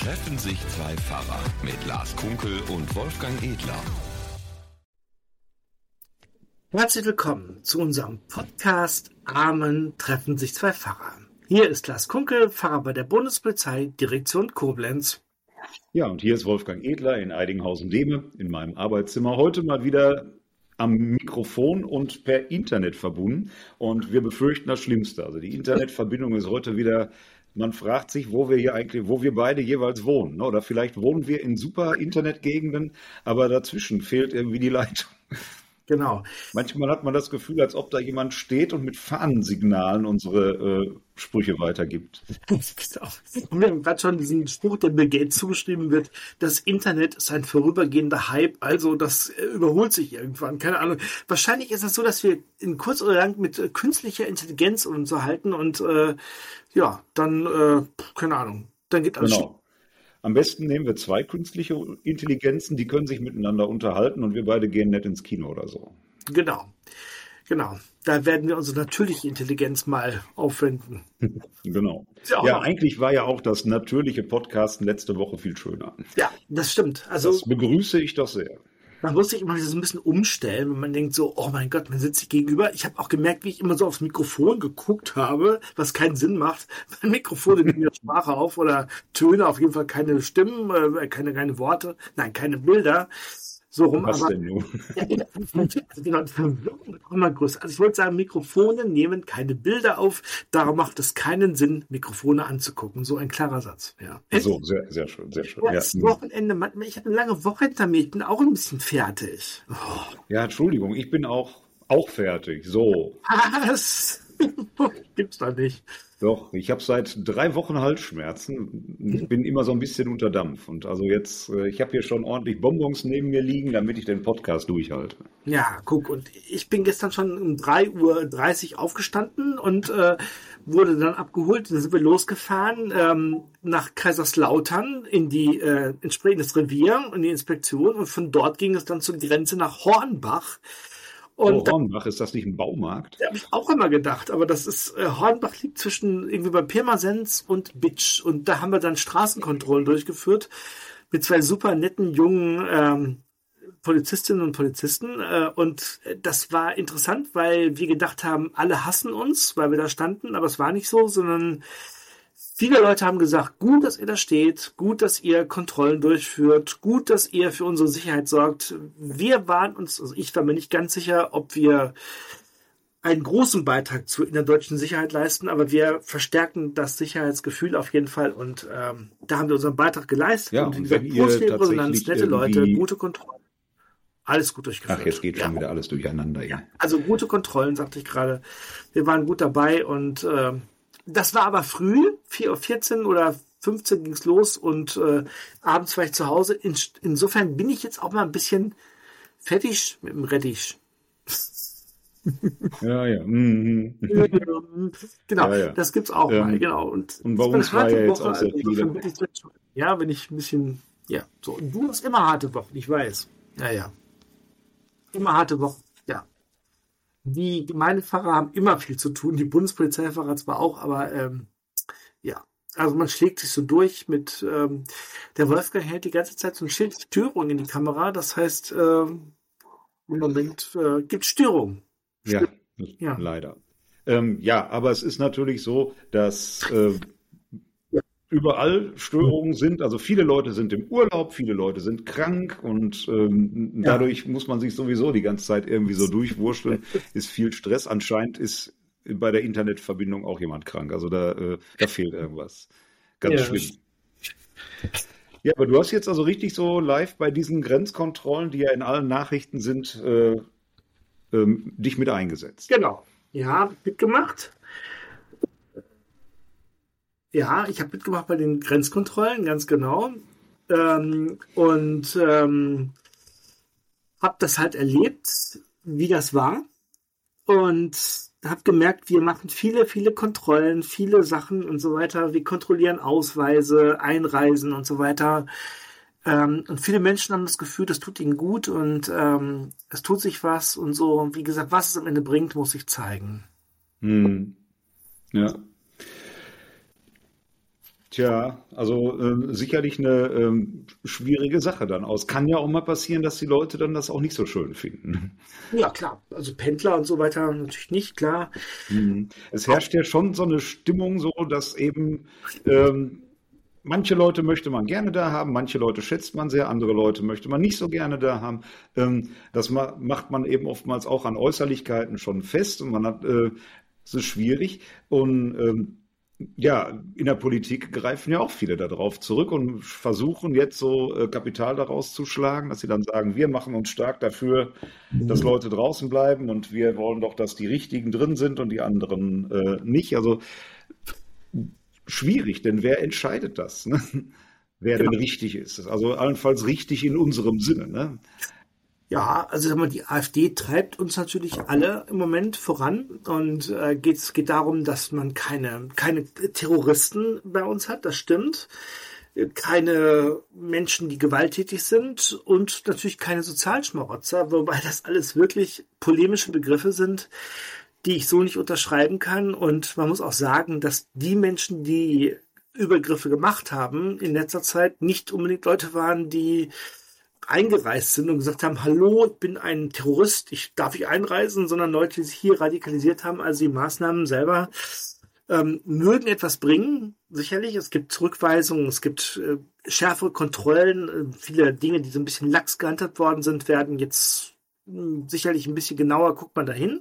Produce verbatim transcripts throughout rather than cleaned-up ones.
Treffen sich zwei Pfarrer mit Lars Kunkel und Wolfgang Edler. Herzlich willkommen zu unserem Podcast Amen, treffen sich zwei Pfarrer. Hier ist Lars Kunkel, Pfarrer bei der Bundespolizei, Direktion Koblenz. Ja, und hier ist Wolfgang Edler in Eidinghausen-Dehme in meinem Arbeitszimmer. Heute mal wieder am Mikrofon und per Internet verbunden. Und wir befürchten das Schlimmste. Also die Internetverbindung ist heute wieder, man fragt sich, wo wir hier eigentlich, wo wir beide jeweils wohnen. Oder vielleicht wohnen wir in super Internetgegenden, aber dazwischen fehlt irgendwie die Leitung. Genau. Manchmal hat man das Gefühl, als ob da jemand steht und mit Fahnensignalen unsere äh, Sprüche weitergibt. Genau. Und wir haben gerade schon diesen Spruch, der Bill Gates zugeschrieben wird, das Internet ist ein vorübergehender Hype, also das äh, überholt sich irgendwann, keine Ahnung. Wahrscheinlich ist es so, dass wir in kurz oder lang mit äh, künstlicher Intelligenz uns unterhalten und äh, ja, dann, äh, keine Ahnung, dann geht alles Genau. Am besten nehmen wir zwei künstliche Intelligenzen, die können sich miteinander unterhalten und wir beide gehen nett ins Kino oder so. Genau, genau. Da werden wir unsere natürliche Intelligenz mal aufwenden. Genau. Ja, Ja, eigentlich war ja auch das natürliche Podcasten letzte Woche viel schöner. Ja, das stimmt. Also Das begrüße ich doch sehr. man muss sich immer so ein bisschen umstellen, wenn man denkt so, oh mein Gott, man sitzt sich gegenüber. Ich habe auch gemerkt, wie ich immer so aufs Mikrofon geguckt habe, was keinen Sinn macht. Mein Mikrofon nimmt mir Sprache auf oder Töne, auf jeden Fall keine Stimmen, äh, keine, keine Worte, nein, keine Bilder. So rum, Was aber denn nun? genau, die Verwirrung wird immer größer. Also ich wollte sagen, Mikrofone nehmen keine Bilder auf, darum macht es keinen Sinn, Mikrofone anzugucken. So ein klarer Satz. Ja. So, sehr, sehr schön, sehr schön. Ja, Ja, das Wochenende, man- ich habe eine lange Woche hinter mir, ich bin auch ein bisschen fertig. Oh, ja, Entschuldigung, ich bin auch, auch fertig. So, was? Gibt's doch nicht. doch, ich habe seit drei Wochen Halsschmerzen. Ich bin immer so ein bisschen unter Dampf. Und also jetzt, äh, ich habe hier schon ordentlich Bonbons neben mir liegen, damit ich den Podcast durchhalte. Ja, guck, und ich bin gestern schon um drei Uhr dreißig aufgestanden und äh, wurde dann abgeholt. Dann sind wir losgefahren ähm, nach Kaiserslautern in die äh, entsprechendes Revier und die Inspektion. Und von dort ging es dann zur Grenze nach Hornbach. Und Oh, Hornbach, ist das nicht ein Baumarkt? da habe ich auch immer gedacht, aber das ist, äh, Hornbach liegt zwischen irgendwie bei Pirmasens und Bitsch. Und da haben wir dann Straßenkontrollen durchgeführt mit zwei super netten jungen ähm, Polizistinnen und Polizisten. Äh, und äh, das war interessant, weil wir gedacht haben, alle hassen uns, weil wir da standen, aber es war nicht so, sondern viele Leute haben gesagt, gut, dass ihr da steht, gut, dass ihr Kontrollen durchführt, gut, dass ihr für unsere Sicherheit sorgt. Wir waren uns, also ich war mir nicht ganz sicher, ob wir einen großen Beitrag zur innerdeutschen Sicherheit leisten, aber wir verstärken das Sicherheitsgefühl auf jeden Fall und ähm, da haben wir unseren Beitrag geleistet. Ja, und wie und gesagt, wenn ihr positive Resonanz, tatsächlich nette Leute, irgendwie- gute Kontrollen, alles gut durchgeführt. Ach, jetzt geht schon Ja. wieder alles durcheinander. Ja. Also gute Kontrollen, sagte ich gerade. Wir waren gut dabei und äh, das war aber früh, vier Uhr vierzehn oder fünfzehn ging's los und äh, abends war ich zu Hause. In, insofern bin ich jetzt auch mal ein bisschen fertig mit dem Rettich. Ja, ja. Mhm. Genau, Ja, ja. das gibt's auch Ähm, mal, genau. Und und bei es war uns eine harte war ja jetzt Woche, auch sehr also insofern viele- bin ich jetzt schon- Ja, wenn ich ein bisschen, ja, so. Und du hast immer harte Wochen, ich weiß. Ja, ja. Immer harte Wochen, ja. Die Gemeindepfarrer haben immer viel zu tun, die Bundespolizeifahrer zwar auch, aber ähm, ja, also man schlägt sich so durch mit, ähm, der Wolfgang hält die ganze Zeit so ein Schild Störung in die Kamera, das heißt, ähm, im Moment äh, gibt Störung. Ja, Ja. leider. Ähm, ja, aber es ist natürlich so, dass äh, überall Störungen sind. Also viele Leute sind im Urlaub, viele Leute sind krank und ähm, Ja. dadurch muss man sich sowieso die ganze Zeit irgendwie so durchwurschteln. Ist viel Stress. Anscheinend ist bei der Internetverbindung auch jemand krank. Also da, äh, da fehlt irgendwas. Ganz Ja. schlimm. Ja, aber du hast jetzt also richtig so live bei diesen Grenzkontrollen, die ja in allen Nachrichten sind, äh, ähm, dich mit eingesetzt. Genau. Ja, hab ich mitgemacht. Ja, ich habe mitgemacht bei den Grenzkontrollen, ganz genau. Ähm, und ähm, habe das halt erlebt, wie das war. Und habe gemerkt, wir machen viele, viele Kontrollen, viele Sachen und so weiter. Wir kontrollieren Ausweise, Einreisen und so weiter. Ähm, und viele Menschen haben das Gefühl, das tut ihnen gut und ähm, es tut sich was und so. Und wie gesagt, was es am Ende bringt, muss sich zeigen. Hm. Ja. Tja, also äh, sicherlich eine ähm, schwierige Sache dann aus. Kann ja auch mal passieren, dass die Leute dann das auch nicht so schön finden. Ja, klar. Also Pendler und so weiter natürlich nicht, klar. Mhm. Es herrscht ja schon so eine Stimmung so, dass eben ähm, manche Leute möchte man gerne da haben, manche Leute schätzt man sehr, andere Leute möchte man nicht so gerne da haben. Ähm, das ma macht man eben oftmals auch an Äußerlichkeiten schon fest und man hat, äh, es ist schwierig und ähm, ja, in der Politik greifen ja auch viele darauf zurück und versuchen jetzt so äh, Kapital daraus zu schlagen, dass sie dann sagen, wir machen uns stark dafür, dass Leute draußen bleiben und wir wollen doch, dass die Richtigen drin sind und die anderen äh, nicht. Also schwierig, denn wer entscheidet das, ne? Wer denn Genau. richtig ist? Also allenfalls richtig in unserem Sinne, ne? Ja, also sag mal, die AfD treibt uns natürlich alle im Moment voran und äh, geht, es geht darum, dass man keine, keine Terroristen bei uns hat, das stimmt. Keine Menschen, die gewalttätig sind und natürlich keine Sozialschmarotzer, wobei das alles wirklich polemische Begriffe sind, die ich so nicht unterschreiben kann. Und man muss auch sagen, dass die Menschen, die Übergriffe gemacht haben in letzter Zeit, nicht unbedingt Leute waren, die eingereist sind und gesagt haben, hallo, ich bin ein Terrorist, ich darf ich einreisen, sondern Leute, die sich hier radikalisiert haben. Also die Maßnahmen selber ähm, mögen etwas bringen, sicherlich. Es gibt Zurückweisungen, es gibt äh, schärfere Kontrollen. Äh, viele Dinge, die so ein bisschen lax gehandhabt worden sind, werden jetzt mh, sicherlich ein bisschen genauer, guckt man dahin.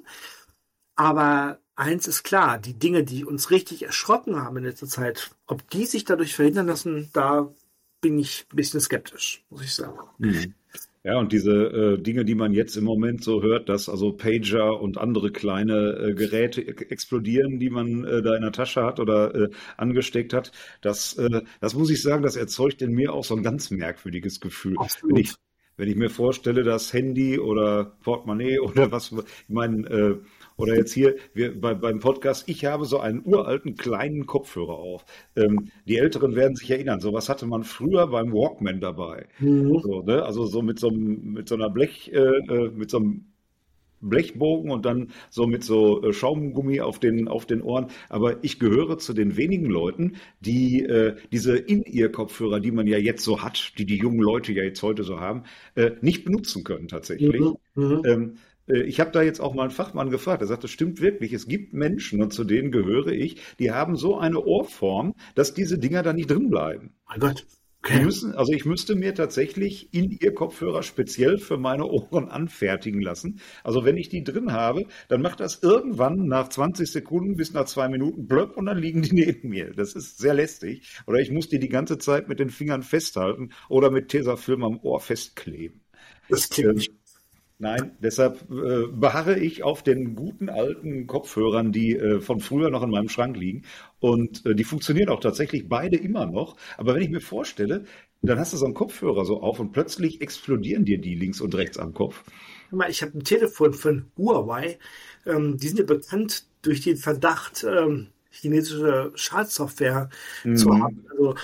Aber eins ist klar, die Dinge, die uns richtig erschrocken haben in letzter Zeit, ob die sich dadurch verhindern lassen, da bin ich ein bisschen skeptisch, muss ich sagen. Mhm. Ja, und diese äh, Dinge, die man jetzt im Moment so hört, dass also Pager und andere kleine äh, Geräte e- explodieren, die man äh, da in der Tasche hat oder äh, angesteckt hat, das, äh, das muss ich sagen, das erzeugt in mir auch so ein ganz merkwürdiges Gefühl. Wenn ich, Absolut. wenn ich mir vorstelle, dass Handy oder Portemonnaie oder was, ich meine, äh, oder jetzt hier wir, bei, beim Podcast, ich habe so einen uralten kleinen Kopfhörer auf. Ähm, die Älteren werden sich erinnern, sowas hatte man früher beim Walkman dabei. Mhm. So, ne? Also so mit so einem, mit so einer Blech, äh, äh, mit so einem Blechbogen und dann so mit so äh, Schaumgummi auf den, auf den Ohren. Aber ich gehöre zu den wenigen Leuten, die äh, diese In-Ear-Kopfhörer, die man ja jetzt so hat, die die jungen Leute ja jetzt heute so haben, äh, nicht benutzen können tatsächlich. Mhm. Mhm. Ähm, äh, ich habe da jetzt auch mal einen Fachmann gefragt, der sagt, das stimmt wirklich. Es gibt Menschen, und zu denen gehöre ich, die haben so eine Ohrform, dass diese Dinger da nicht drin bleiben. Mein Gott. Die Okay. müssen, also ich müsste mir tatsächlich in ihr Kopfhörer speziell für meine Ohren anfertigen lassen. Also wenn ich die drin habe, dann macht das irgendwann nach zwanzig Sekunden bis nach zwei Minuten blöpp und dann liegen die neben mir. Das ist sehr lästig. Oder ich muss die die ganze Zeit mit den Fingern festhalten oder mit Tesafilm am Ohr festkleben. Das klingt Ähm, nicht. Nein, deshalb äh, beharre ich auf den guten alten Kopfhörern, die äh, von früher noch in meinem Schrank liegen. Und äh, die funktionieren auch tatsächlich beide immer noch. Aber wenn ich mir vorstelle, dann hast du so einen Kopfhörer so auf und plötzlich explodieren dir die links und rechts am Kopf. Guck mal, ich habe ein Telefon von Huawei. Ähm, die sind ja bekannt durch den Verdacht, ähm, chinesische Schadsoftware zu Mhm. haben. Also,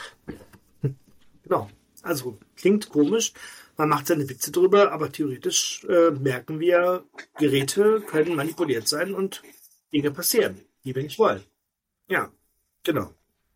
genau. Also, klingt komisch. Man macht seine Witze drüber, aber theoretisch äh, merken wir, Geräte können manipuliert sein und Dinge passieren, die wir nicht wollen. Ja, genau.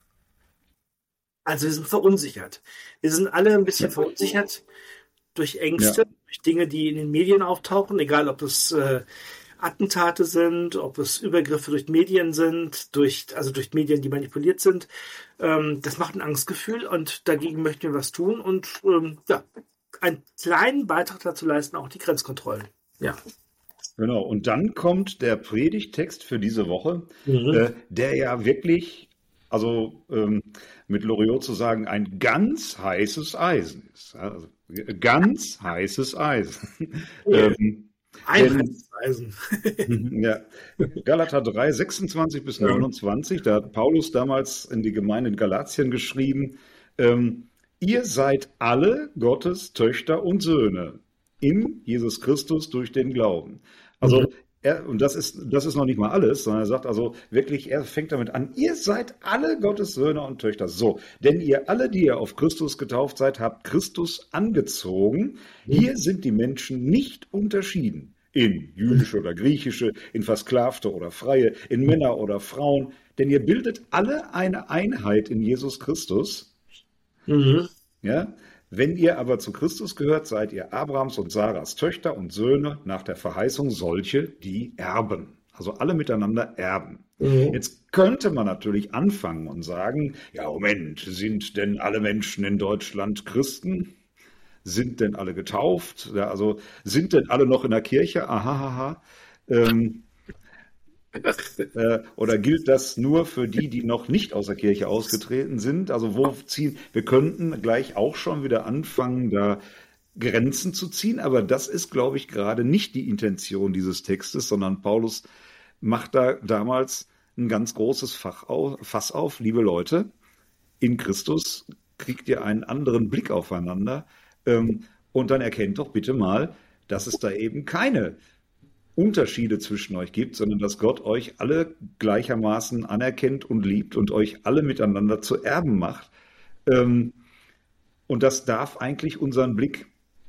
Also wir sind verunsichert. Wir sind alle ein bisschen verunsichert durch Ja. Ängste, durch Dinge, die in den Medien auftauchen, egal ob es äh, Attentate sind, ob es Übergriffe durch Medien sind, durch, also durch Medien, die manipuliert sind. Ähm, das macht ein Angstgefühl und dagegen möchten wir was tun und ähm, ja, einen kleinen Beitrag dazu leisten, auch die Grenzkontrollen. Ja. Genau, und dann kommt der Predigttext für diese Woche, Mhm. äh, der ja wirklich, also ähm, mit Loriot zu sagen, ein ganz heißes Eisen ist. Ja, also, ganz heißes Eisen. Yeah. ähm, Ein denn, heißes Eisen. ja, Galater drei, sechsundzwanzig bis neunundzwanzig, da hat Paulus damals in die Gemeinde in Galatien geschrieben, ähm, ihr seid alle Gottes Töchter und Söhne in Jesus Christus durch den Glauben. Also, Mhm. er, und das ist, das ist noch nicht mal alles, sondern er sagt also wirklich, er fängt damit an, ihr seid alle Gottes Söhne und Töchter. So, denn ihr alle, die ihr auf Christus getauft seid, habt Christus angezogen. Hier sind die Menschen nicht unterschieden. in jüdische oder griechische, in Versklavte oder Freie, in Männer oder Frauen, denn ihr bildet alle eine Einheit in Jesus Christus. Mhm. Ja? Wenn ihr aber zu Christus gehört, seid ihr Abrahams und Saras Töchter und Söhne nach der Verheißung solche, die erben. Also alle miteinander erben. Mhm. Jetzt könnte man natürlich anfangen und sagen, ja Moment, sind denn alle Menschen in Deutschland Christen? Sind denn alle getauft? Ja, also sind denn alle noch in der Kirche? Aha, aha. Ähm, äh, oder gilt das nur für die, die noch nicht aus der Kirche ausgetreten sind? Also wo ziehen, wir könnten gleich auch schon wieder anfangen, da Grenzen zu ziehen, aber das ist, glaube ich, gerade nicht die Intention dieses Textes, sondern Paulus macht da damals ein ganz großes Fach auf, Fass auf. Liebe Leute, in Christus kriegt ihr einen anderen Blick aufeinander, ähm, und dann erkennt doch bitte mal, dass es da eben keine Unterschiede zwischen euch gibt, sondern dass Gott euch alle gleichermaßen anerkennt und liebt und euch alle miteinander zu Erben macht. Ähm, und das darf eigentlich unseren Blick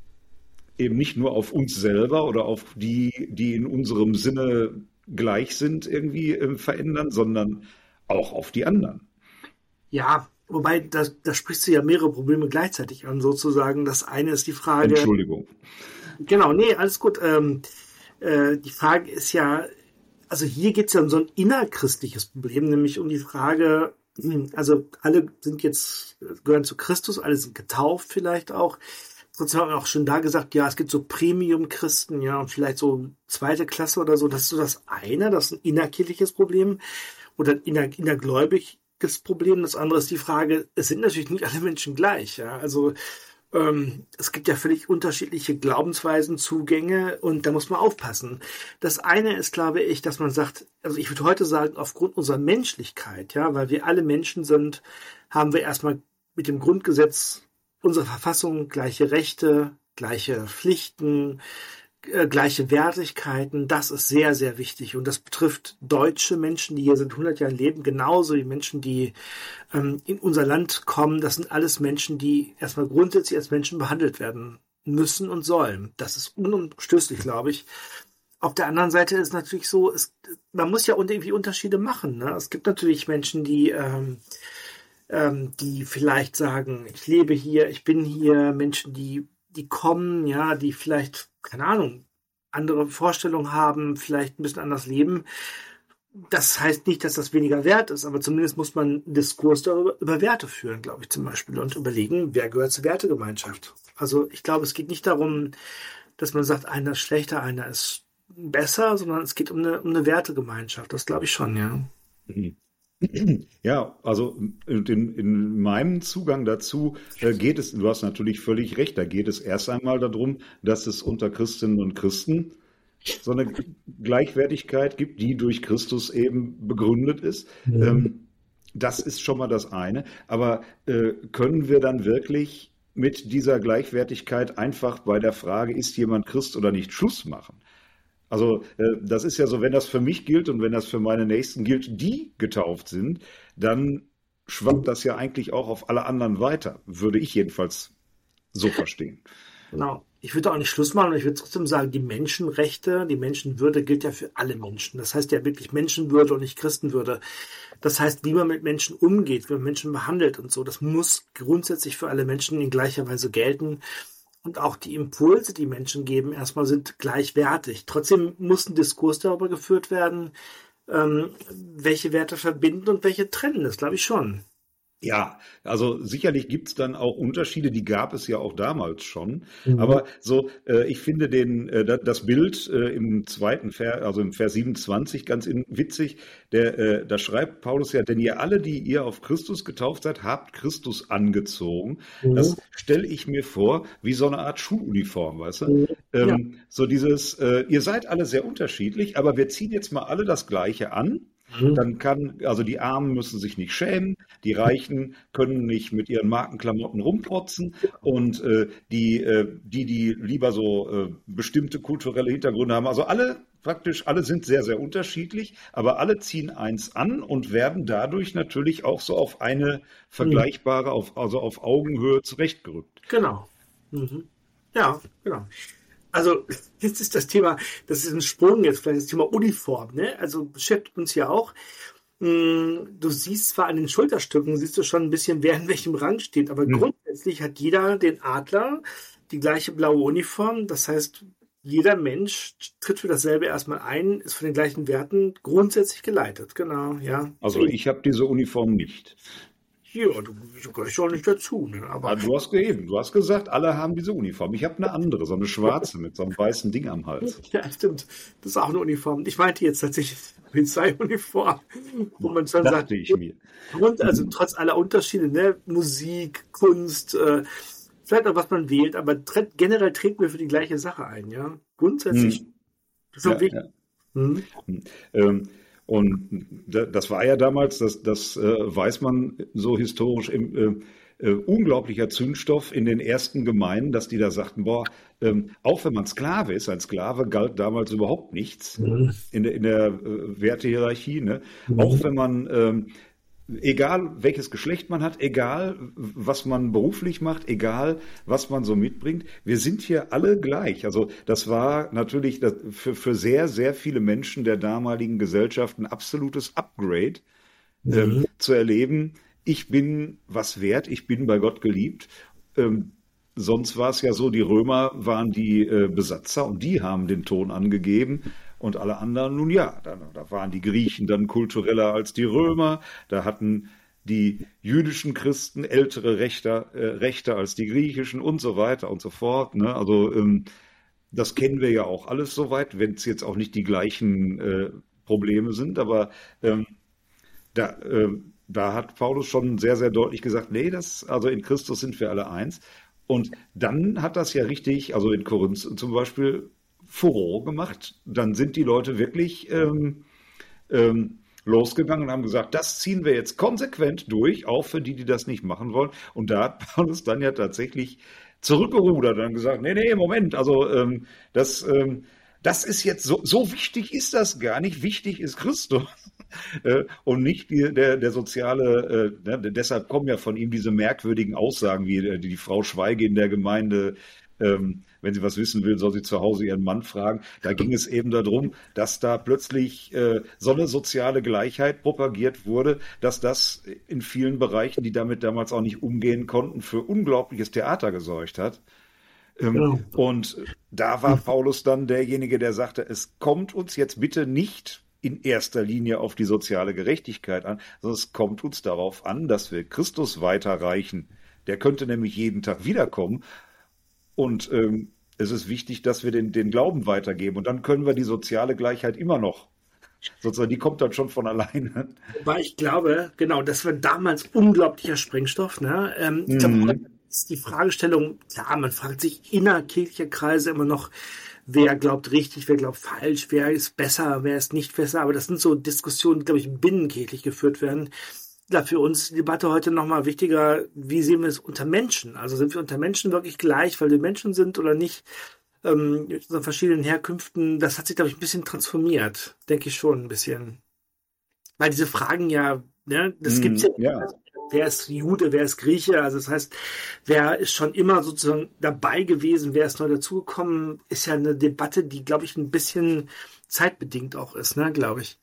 eben nicht nur auf uns selber oder auf die, die in unserem Sinne gleich sind, irgendwie äh, verändern, sondern auch auf die anderen. Ja, wobei, da, da sprichst du ja mehrere Probleme gleichzeitig an, sozusagen. Das eine ist die Frage. Entschuldigung. Genau, nee, alles gut. Ähm, äh, die Frage ist ja, also hier geht es ja um so ein innerchristliches Problem, nämlich um die Frage, also alle sind jetzt, gehören zu Christus, alle sind getauft vielleicht auch. Trotzdem haben wir auch schon da gesagt, ja, es gibt so Premium-Christen, ja, und vielleicht so zweite Klasse oder so. Das ist so das eine, das ist ein innerkirchliches Problem oder ein inner, innergläubiges Problem. Das andere ist die Frage, es sind natürlich nicht alle Menschen gleich, ja. Also ähm, es gibt ja völlig unterschiedliche Glaubensweisen, Zugänge und da muss man aufpassen. Das eine ist, glaube ich, dass man sagt, also ich würde heute sagen, aufgrund unserer Menschlichkeit, ja, weil wir alle Menschen sind, haben wir erstmal mit dem Grundgesetz unsere Verfassung gleiche Rechte, gleiche Pflichten, äh, gleiche Wertigkeiten. Das ist sehr, sehr wichtig. Und das betrifft deutsche Menschen, die hier seit hundert Jahren leben, genauso wie Menschen, die ähm, in unser Land kommen. Das sind alles Menschen, die erstmal grundsätzlich als Menschen behandelt werden müssen und sollen. Das ist unumstößlich, glaube ich. Auf der anderen Seite ist natürlich so, es, man muss ja irgendwie Unterschiede machen. Ne? Es gibt natürlich Menschen, die ähm, die vielleicht sagen, ich lebe hier, ich bin hier, Menschen, die, die kommen, ja, die vielleicht, keine Ahnung, andere Vorstellungen haben, vielleicht ein bisschen anders leben. Das heißt nicht, dass das weniger wert ist, aber zumindest muss man einen Diskurs darüber, über Werte führen, glaube ich, zum Beispiel, und überlegen, wer gehört zur Wertegemeinschaft. Also ich glaube, es geht nicht darum, dass man sagt, einer ist schlechter, einer ist besser, sondern es geht um eine, um eine Wertegemeinschaft. Das glaube ich schon, ja. Mhm. Ja, also in, in meinem Zugang dazu äh, geht es, du hast natürlich völlig recht, da geht es erst einmal darum, dass es unter Christinnen und Christen so eine Gleichwertigkeit gibt, die durch Christus eben begründet ist. Mhm. Ähm, das ist schon mal das eine. Aber äh, können wir dann wirklich mit dieser Gleichwertigkeit einfach bei der Frage, ist jemand Christ oder nicht, Schluss machen? Also das ist ja so, wenn das für mich gilt und wenn das für meine Nächsten gilt, die getauft sind, dann schwappt das ja eigentlich auch auf alle anderen weiter, würde ich jedenfalls so verstehen. Genau. Ich würde auch nicht Schluss machen, aber ich würde trotzdem sagen, die Menschenrechte, die Menschenwürde gilt ja für alle Menschen. Das heißt ja wirklich Menschenwürde und nicht Christenwürde. Das heißt, wie man mit Menschen umgeht, wie man Menschen behandelt und so, das muss grundsätzlich für alle Menschen in gleicher Weise gelten. Und auch die Impulse, die Menschen geben, erstmal sind gleichwertig. Trotzdem muss ein Diskurs darüber geführt werden, ähm, welche Werte verbinden und welche trennen. Das glaube ich schon. Ja, also sicherlich gibt es dann auch Unterschiede, die gab es ja auch damals schon. Mhm. Aber so, äh, ich finde den, äh, das Bild äh, im zweiten Vers, also im Vers siebenundzwanzig ganz in, witzig, der, äh, da schreibt Paulus ja, denn ihr alle, die ihr auf Christus getauft seid, habt Christus angezogen. Mhm. Das stelle ich mir vor wie so eine Art Schuluniform, weißt du? Mhm. Ähm, ja. So dieses, äh, ihr seid alle sehr unterschiedlich, aber wir ziehen jetzt mal alle das Gleiche an. Dann kann, also die Armen müssen sich nicht schämen, die Reichen können nicht mit ihren Markenklamotten rumprotzen und äh, die, äh, die, die lieber so äh, bestimmte kulturelle Hintergründe haben, also alle, praktisch alle sind sehr, sehr unterschiedlich, aber alle ziehen eins an und werden dadurch natürlich auch so auf eine vergleichbare, auf, also auf Augenhöhe zurechtgerückt. Genau. Mhm. Ja, genau. Also jetzt ist das Thema, das ist ein Sprung jetzt, vielleicht das Thema Uniform, ne? Also beschäftigt uns ja auch. Mm, Du siehst zwar an den Schulterstücken, siehst du schon ein bisschen, wer in welchem Rang steht, aber Hm. grundsätzlich hat jeder den Adler, die gleiche blaue Uniform. Das heißt, jeder Mensch tritt für dasselbe erstmal ein, ist von den gleichen Werten grundsätzlich geleitet. Genau, ja. Also ich habe diese Uniform nicht. Ja, du, du gehörst auch nicht dazu, ne? Aber Aber du hast eben, du hast gesagt, alle haben diese Uniform. Ich habe eine andere, so eine schwarze mit so einem weißen Ding am Hals. ja, stimmt. Das ist auch eine Uniform. Ich meinte jetzt tatsächlich Polizeiuniform, wo man schon sagt, Dachte ich mir. Grund, also trotz aller Unterschiede, ne, Musik, Kunst, äh, vielleicht auch was man wählt, aber tre generell treten wir für die gleiche Sache ein, ja. Grundsätzlich Hm. schon Ja, wichtig. ja. Hm? Ähm, und da- das war ja damals, das, das äh, weiß man so historisch, im, äh, äh, unglaublicher Zündstoff in den ersten Gemeinden, dass die da sagten, boah, ähm, auch wenn man Sklave ist, ein Sklave galt damals überhaupt nichts Mhm. in der, in der äh, Wertehierarchie, ne? Mhm. Auch wenn man, ähm, egal welches Geschlecht man hat, egal was man beruflich macht, egal was man so mitbringt, wir sind hier alle gleich. Also das war natürlich das für, für sehr, sehr viele Menschen der damaligen Gesellschaft ein absolutes Upgrade, ähm, Mhm. zu erleben, ich bin was wert, ich bin bei Gott geliebt. Ähm, sonst war es ja so, die Römer waren die äh, Besatzer und die haben den Ton angegeben. Und alle anderen, nun ja, da, da waren die Griechen dann kultureller als die Römer, da hatten die jüdischen Christen ältere Rechte, äh, Rechte als die griechischen und so weiter und so fort. Ne? Also ähm, das kennen wir ja auch alles soweit, wenn es jetzt auch nicht die gleichen äh, Probleme sind, aber ähm, da, ähm, da hat Paulus schon sehr, sehr deutlich gesagt, nee, das, also in Christus sind wir alle eins. Und dann hat das ja richtig, also in Korinth zum Beispiel, Furore gemacht. Dann sind die Leute wirklich ähm, ähm, losgegangen und haben gesagt, das ziehen wir jetzt konsequent durch, auch für die, die das nicht machen wollen. Und da hat Paulus dann ja tatsächlich zurückgerudert und dann gesagt, nee, nee, Moment, also ähm, das, ähm, das ist jetzt so, so wichtig ist das gar nicht. Wichtig ist Christus. Äh, und nicht die, der, der soziale, äh, ne, deshalb kommen ja von ihm diese merkwürdigen Aussagen, wie äh, die, die Frau Schweige in der Gemeinde, ähm, wenn sie was wissen will, soll sie zu Hause ihren Mann fragen. Da ging es eben darum, dass da plötzlich äh, so eine soziale Gleichheit propagiert wurde, dass das in vielen Bereichen, die damit damals auch nicht umgehen konnten, für unglaubliches Theater gesorgt hat. Ähm, Genau. und da war Paulus dann derjenige, der sagte, es kommt uns jetzt bitte nicht in erster Linie auf die soziale Gerechtigkeit an, sondern es kommt uns darauf an, dass wir Christus weiterreichen. Der könnte nämlich jeden Tag wiederkommen. Und ähm, es ist wichtig, dass wir den, den Glauben weitergeben. Und dann können wir die soziale Gleichheit immer noch. Sozusagen, die kommt dann schon von alleine. Wobei ich glaube, genau, das war damals unglaublicher Sprengstoff. Ne? Ähm, ich glaube, heute Mhm. ist die Fragestellung, klar, man fragt sich innerkirchlicher Kreise immer noch, wer glaubt richtig, wer glaubt falsch, wer ist besser, wer ist nicht besser. Aber das sind so Diskussionen, die, glaube ich, binnenkirchlich geführt werden. Ja, für uns ist die Debatte heute nochmal wichtiger, wie sehen wir es unter Menschen? Also sind wir unter Menschen wirklich gleich, weil wir Menschen sind oder nicht? Ähm, mit unseren verschiedenen Herkünften, das hat sich, glaube ich, ein bisschen transformiert. Denke ich schon ein bisschen. Weil diese Fragen ja, ne, das gibt's ja, Mhm. Ja, wer ist Jude, wer ist Grieche? Also das heißt, wer ist schon immer sozusagen dabei gewesen, wer ist neu dazugekommen, ist ja eine Debatte, die, glaube ich, ein bisschen zeitbedingt auch ist, ne, glaube ich.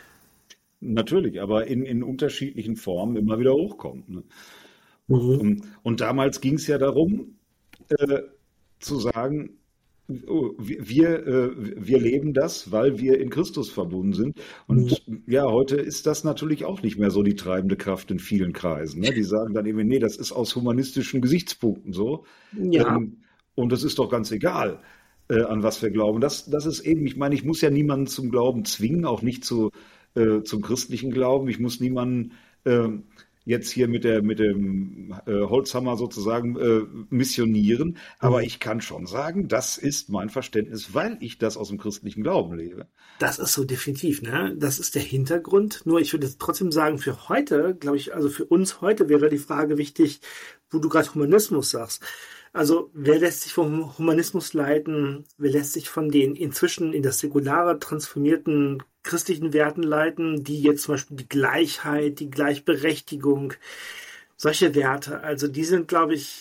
natürlich, aber in, in unterschiedlichen Formen immer wieder hochkommt. Ne? Mhm. Und, und damals ging es ja darum, äh, zu sagen, oh, wir, wir, äh, wir leben das, weil wir in Christus verbunden sind. Und ja, heute ist das natürlich auch nicht mehr so die treibende Kraft in vielen Kreisen. Ne? Die sagen dann eben, nee, das ist aus humanistischen Gesichtspunkten so. Ja, Ähm, und das ist doch ganz egal, äh, an was wir glauben. Das, das ist eben, ich meine, ich muss ja niemanden zum Glauben zwingen, auch nicht zu, äh, zum christlichen Glauben. Ich muss niemanden ähm, jetzt hier mit der, mit dem äh, Holzhammer sozusagen äh, missionieren. Aber ich kann schon sagen, das ist mein Verständnis, weil ich das aus dem christlichen Glauben lebe. das ist so definitiv, ne? Das ist der Hintergrund. Nur ich würde jetzt trotzdem sagen, für heute, glaube ich, also für uns heute wäre die Frage wichtig, wo du gerade Humanismus sagst. Also wer lässt sich vom Humanismus leiten? Wer lässt sich von den inzwischen in das Säkulare transformierten christlichen Werten leiten, die jetzt zum Beispiel die Gleichheit, die Gleichberechtigung, solche Werte, also die sind, glaube ich,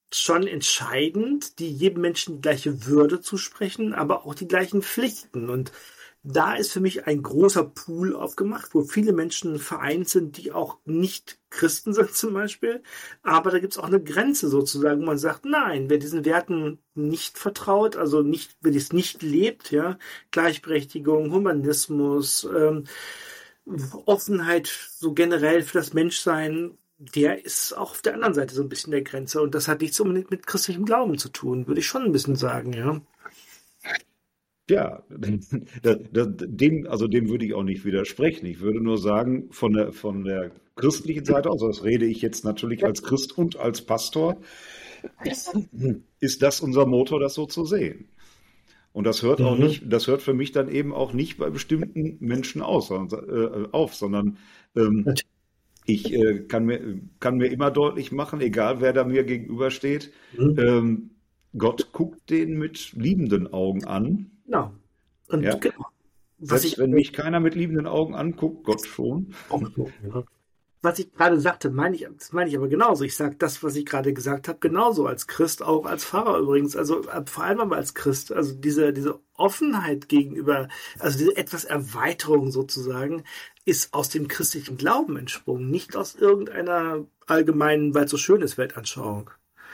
schon entscheidend, die jedem Menschen die gleiche Würde zusprechen, aber auch die gleichen Pflichten. Und da ist für mich ein großer Pool aufgemacht, wo viele Menschen vereint sind, die auch nicht Christen sind zum Beispiel. Aber da gibt es auch eine Grenze sozusagen, wo man sagt, nein, wer diesen Werten nicht vertraut, also nicht, wer dies nicht lebt, ja, Gleichberechtigung, Humanismus, ähm, Offenheit so generell für das Menschsein, der ist auch auf der anderen Seite so ein bisschen der Grenze. Und das hat nichts unbedingt mit christlichem Glauben zu tun, würde ich schon ein bisschen sagen, ja. Ja, da- da- dem, also dem würde ich auch nicht widersprechen. Ich würde nur sagen, von der, von der christlichen Seite aus, das rede ich jetzt natürlich als Christ und als Pastor, ist das unser Motor, das so zu sehen. Und das hört auch Mhm. nicht, das hört für mich dann eben auch nicht bei bestimmten Menschen aus, sondern, äh, auf, sondern ähm, ich äh, kann mir, kann mir immer deutlich machen, egal wer da mir gegenübersteht, Mhm. ähm, Gott guckt den mit liebenden Augen an. Genau. Und Ja. genau. Was Selbst ich, wenn mich keiner mit liebenden Augen anguckt, Gott schon. was ich gerade sagte, meine ich, das meine ich aber genauso. Ich sage das, was ich gerade gesagt habe, genauso als Christ, auch als Pfarrer übrigens. Also äh, vor allem aber als Christ. Also diese, diese Offenheit gegenüber, also diese etwas Erweiterung sozusagen, ist aus dem christlichen Glauben entsprungen, nicht aus irgendeiner allgemeinen, weil es so schön ist, Weltanschauung.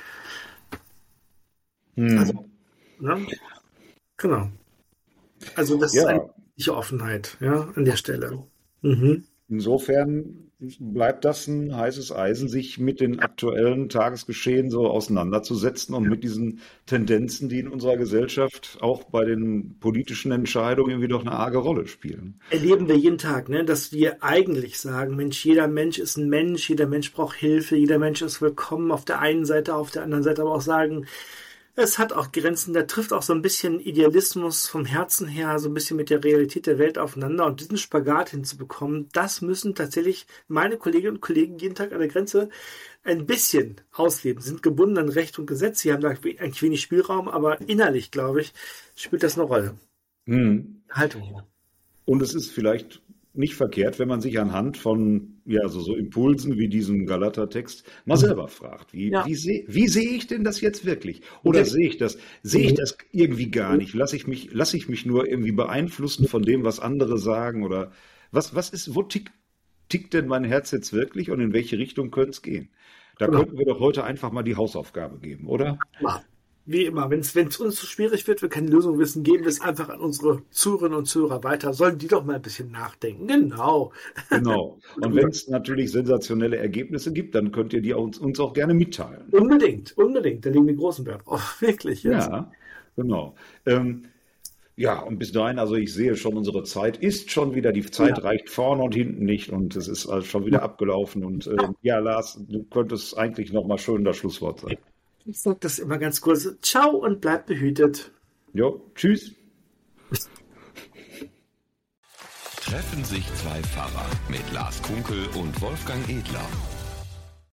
Hm. Also, ne? Genau. Also das ist eine Ja, christliche Offenheit, ja, an der Stelle. Mhm. insofern bleibt das ein heißes Eisen, sich mit den aktuellen Tagesgeschehen so auseinanderzusetzen und mit diesen Tendenzen, die in unserer Gesellschaft auch bei den politischen Entscheidungen irgendwie doch eine arge Rolle spielen. Erleben wir jeden Tag, ne, dass wir eigentlich sagen, Mensch, jeder Mensch ist ein Mensch, jeder Mensch braucht Hilfe, jeder Mensch ist willkommen auf der einen Seite, auf der anderen Seite aber auch sagen, es hat auch Grenzen, da trifft auch so ein bisschen Idealismus vom Herzen her, so ein bisschen mit der Realität der Welt aufeinander und diesen Spagat hinzubekommen, das müssen tatsächlich meine Kolleginnen und Kollegen jeden Tag an der Grenze ein bisschen ausleben, sind gebunden an Recht und Gesetz, sie haben da eigentlich wenig Spielraum, aber innerlich, glaube ich, spielt das eine Rolle. Hm. Haltung. Und es ist vielleicht nicht verkehrt, wenn man sich anhand von ja, also so Impulsen wie diesem Galater-Text mal selber fragt, wie, Ja. wie, seh, wie sehe ich denn das jetzt wirklich? Oder Ja. sehe ich das, sehe ich das irgendwie gar nicht? Lasse ich mich, lasse ich mich nur irgendwie beeinflussen von dem, was andere sagen? Oder was, was ist, wo tickt, tickt denn mein Herz jetzt wirklich und in welche Richtung könnte es gehen? Da Genau. könnten wir doch heute einfach mal die Hausaufgabe geben, oder? Ja. Wie immer, wenn es uns zu schwierig wird, wir keine Lösung wissen, geben wir es einfach an unsere Zuhörerinnen und Zuhörer weiter. Sollen die doch mal ein bisschen nachdenken. Genau. Genau. Und wenn es natürlich sensationelle Ergebnisse gibt, dann könnt ihr die uns, uns auch gerne mitteilen. Unbedingt, unbedingt. Da legen wir großen Wert drauf. Wirklich. Jetzt. Ja, genau. Ähm, ja, und bis dahin, also ich sehe schon, unsere Zeit ist schon wieder, die Zeit Ja. reicht vorne und hinten nicht und es ist also schon wieder abgelaufen. Und äh, ja, Lars, du könntest eigentlich nochmal schön das Schlusswort sein. Ich sage das immer ganz kurz. Ciao und bleibt behütet. Jo, tschüss. Treffen sich zwei Pfarrer mit Lars Kunkel und Wolfgang Edler.